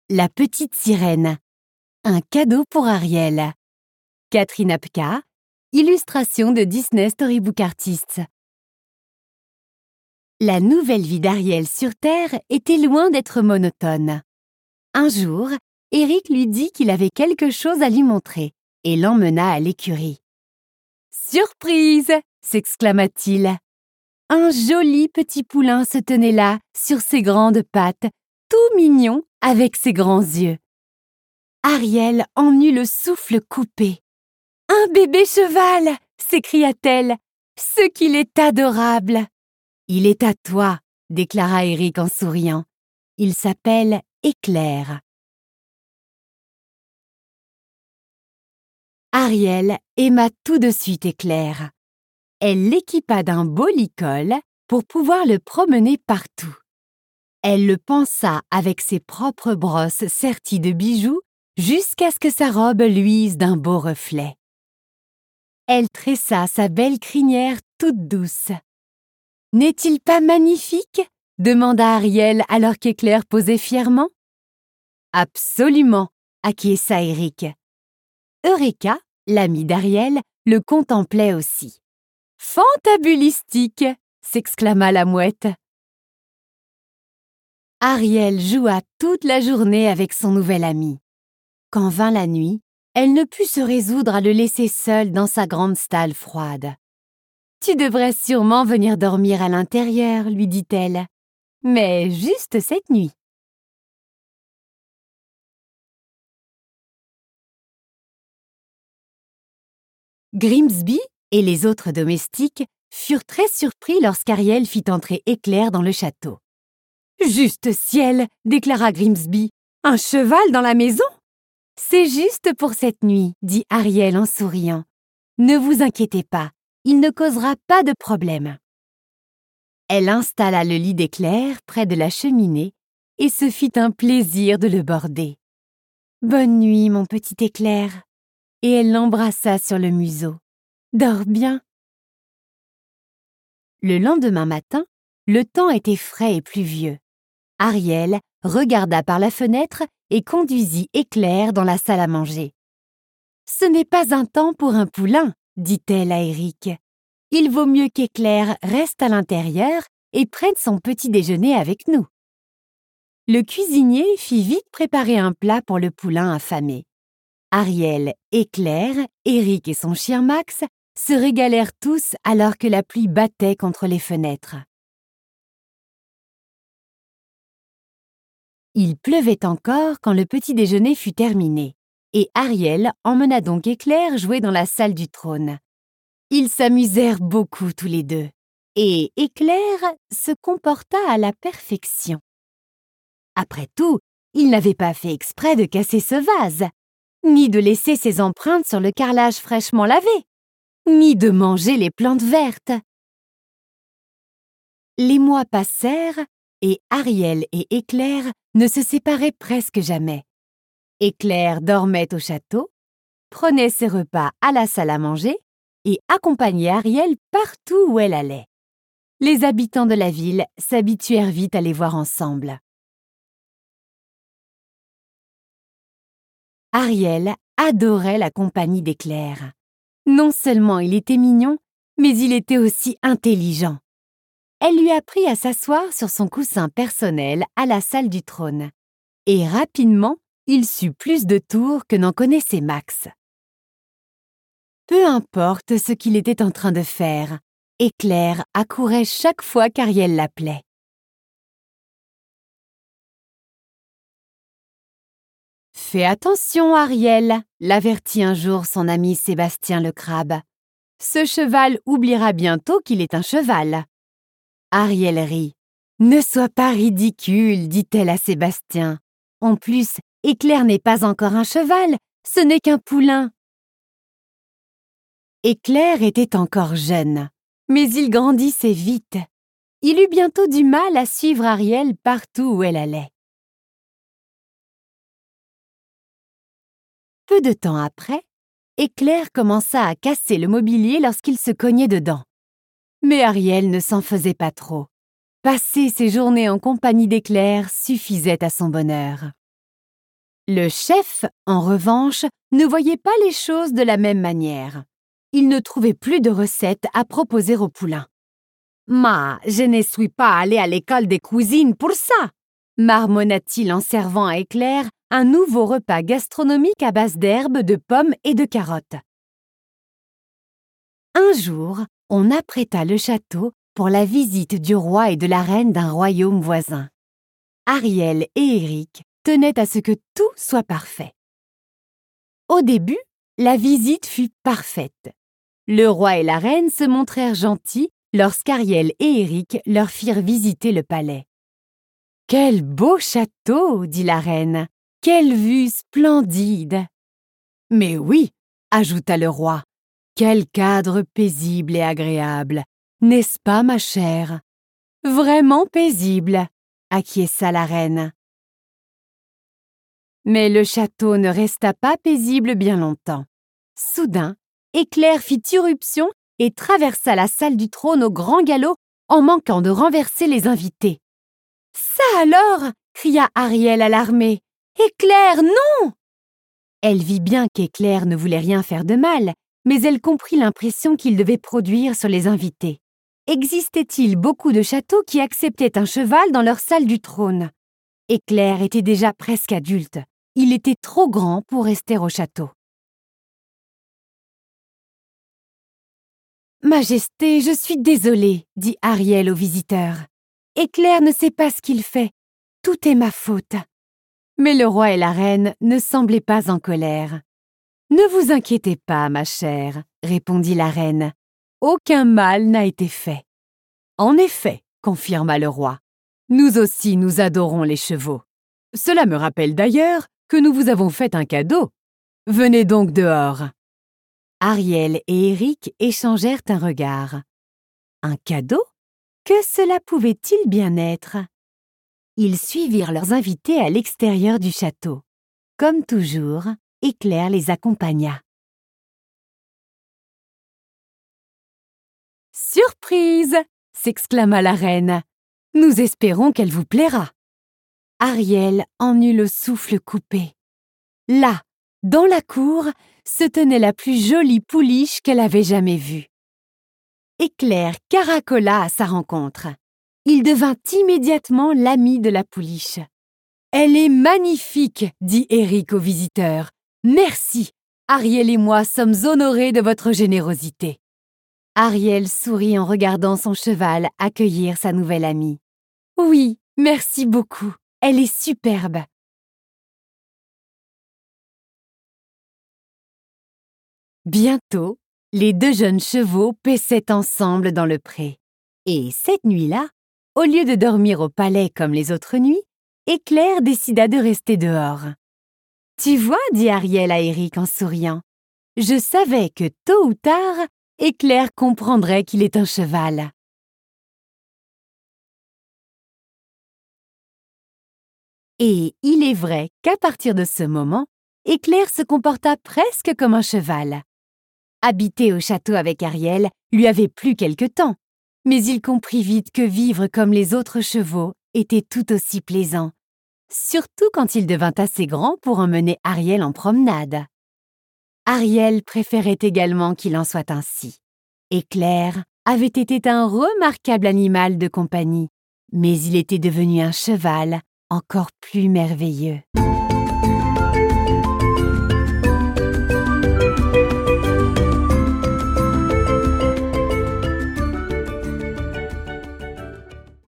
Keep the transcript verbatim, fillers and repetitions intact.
La petite sirène. Un cadeau pour Ariel. Catherine Apka. Illustration de Disney Storybook Artists. La nouvelle vie d'Ariel sur Terre était loin d'être monotone. Un jour, Eric lui dit qu'il avait quelque chose à lui montrer et l'emmena à l'écurie. « Surprise !» s'exclama-t-il. Un joli petit poulain se tenait là, sur ses grandes pattes, tout mignon, avec ses grands yeux. Ariel en eut le souffle coupé. « Un bébé cheval !» s'écria-t-elle. « Ce qu'il est adorable !»« Il est à toi !» déclara Eric en souriant. « Il s'appelle Éclair. » Ariel aima tout de suite Éclair. Elle l'équipa d'un beau licol pour pouvoir le promener partout. Elle le pansa avec ses propres brosses serties de bijoux jusqu'à ce que sa robe luise d'un beau reflet. Elle tressa sa belle crinière toute douce. « N'est-il pas magnifique ?» demanda Ariel alors qu'Éclair posait fièrement. « Absolument !» acquiesça Eric. Eureka, l'ami d'Ariel, le contemplait aussi. « Fantabulistique !» s'exclama la mouette. Ariel joua toute la journée avec son nouvel ami. Quand vint la nuit, elle ne put se résoudre à le laisser seul dans sa grande stalle froide. « Tu devrais sûrement venir dormir à l'intérieur, » lui dit-elle. « Mais juste cette nuit. » Grimsby et les autres domestiques furent très surpris lorsqu'Ariel fit entrer Éclair dans le château. « Juste ciel !» déclara Grimsby. « Un cheval dans la maison ?»« C'est juste pour cette nuit, » dit Ariel en souriant. « Ne vous inquiétez pas, il ne causera pas de problème. » Elle installa le lit d'Éclair près de la cheminée et se fit un plaisir de le border. « Bonne nuit, mon petit Éclair !» Et elle l'embrassa sur le museau. « Dors bien !» Le lendemain matin, le temps était frais et pluvieux. Ariel regarda par la fenêtre et conduisit Éclair dans la salle à manger. « Ce n'est pas un temps pour un poulain, » dit-elle à Eric. « Il vaut mieux qu'Éclair reste à l'intérieur et prenne son petit déjeuner avec nous. » Le cuisinier fit vite préparer un plat pour le poulain affamé. Ariel, Éclair, Eric et son chien Max se régalèrent tous alors que la pluie battait contre les fenêtres. Il pleuvait encore quand le petit déjeuner fut terminé, et Ariel emmena donc Éclair jouer dans la salle du trône. Ils s'amusèrent beaucoup tous les deux, et Éclair se comporta à la perfection. Après tout, il n'avait pas fait exprès de casser ce vase, ni de laisser ses empreintes sur le carrelage fraîchement lavé, ni de manger les plantes vertes. Les mois passèrent et Ariel et Éclair ne se séparaient presque jamais. Éclair dormait au château, prenait ses repas à la salle à manger et accompagnait Ariel partout où elle allait. Les habitants de la ville s'habituèrent vite à les voir ensemble. Ariel adorait la compagnie d'Éclair. Non seulement il était mignon, mais il était aussi intelligent. Elle lui apprit à s'asseoir sur son coussin personnel à la salle du trône. Et rapidement, il sut plus de tours que n'en connaissait Max. Peu importe ce qu'il était en train de faire, Éclair accourait chaque fois qu'Ariel l'appelait. « Fais attention, Ariel !» l'avertit un jour son ami Sébastien le crabe. « Ce cheval oubliera bientôt qu'il est un cheval. » Ariel rit. « Ne sois pas ridicule, dit-elle à Sébastien. En plus, Éclair n'est pas encore un cheval, ce n'est qu'un poulain. » Éclair était encore jeune, mais il grandissait vite. Il eut bientôt du mal à suivre Ariel partout où elle allait. Peu de temps après, Éclair commença à casser le mobilier lorsqu'il se cognait dedans. Mais Ariel ne s'en faisait pas trop. Passer ses journées en compagnie d'Éclair suffisait à son bonheur. Le chef, en revanche, ne voyait pas les choses de la même manière. Il ne trouvait plus de recettes à proposer au poulain. « Ma, je ne suis pas allé à l'école de cuisine pour ça !» marmonna-t-il en servant à Éclair un nouveau repas gastronomique à base d'herbes, de pommes et de carottes. Un jour, on apprêta le château pour la visite du roi et de la reine d'un royaume voisin. Ariel et Eric tenaient à ce que tout soit parfait. Au début, la visite fut parfaite. Le roi et la reine se montrèrent gentils lorsqu'Ariel et Eric leur firent visiter le palais. « Quel beau château !» dit la reine. « Quelle vue splendide !»« Mais oui !» ajouta le roi. « Quel cadre paisible et agréable, n'est-ce pas, ma chère ?»« Vraiment paisible !» acquiesça la reine. Mais le château ne resta pas paisible bien longtemps. Soudain, Éclair fit irruption et traversa la salle du trône au grand galop en manquant de renverser les invités. « Ça alors !» cria Ariel alarmée. « Éclair, non !» Elle vit bien qu'Éclair ne voulait rien faire de mal, mais elle comprit l'impression qu'il devait produire sur les invités. Existait-il beaucoup de châteaux qui acceptaient un cheval dans leur salle du trône? Éclair était déjà presque adulte. Il était trop grand pour rester au château. « Majesté, je suis désolée, dit Ariel au visiteur. Éclair ne sait pas ce qu'il fait. Tout est ma faute. » Mais le roi et la reine ne semblaient pas en colère. « Ne vous inquiétez pas, ma chère, » répondit la reine. « Aucun mal n'a été fait. »« En effet, » confirma le roi, « nous aussi nous adorons les chevaux. Cela me rappelle d'ailleurs que nous vous avons fait un cadeau. Venez donc dehors. » Ariel et Eric échangèrent un regard. Un cadeau? Que cela pouvait-il bien être? Ils suivirent leurs invités à l'extérieur du château. Comme toujours, Éclair les accompagna. « Surprise !» s'exclama la reine. « Nous espérons qu'elle vous plaira. » Ariel en eut le souffle coupé. Là, dans la cour, se tenait la plus jolie pouliche qu'elle avait jamais vue. Éclair caracola à sa rencontre. Il devint immédiatement l'ami de la pouliche. « Elle est magnifique !» dit Eric au visiteur. « Merci, Ariel et moi sommes honorés de votre générosité. » Ariel sourit en regardant son cheval accueillir sa nouvelle amie. « Oui, merci beaucoup, elle est superbe. » Bientôt, les deux jeunes chevaux paissaient ensemble dans le pré. Et cette nuit-là, au lieu de dormir au palais comme les autres nuits, Éclair décida de rester dehors. « Tu vois, » dit Ariel à Eric en souriant, « je savais que tôt ou tard, Éclair comprendrait qu'il est un cheval. » Et il est vrai qu'à partir de ce moment, Éclair se comporta presque comme un cheval. Habiter au château avec Ariel lui avait plu quelque temps, mais il comprit vite que vivre comme les autres chevaux était tout aussi plaisant, surtout quand il devint assez grand pour emmener Ariel en promenade. Ariel préférait également qu'il en soit ainsi. Éclair avait été un remarquable animal de compagnie, mais il était devenu un cheval encore plus merveilleux.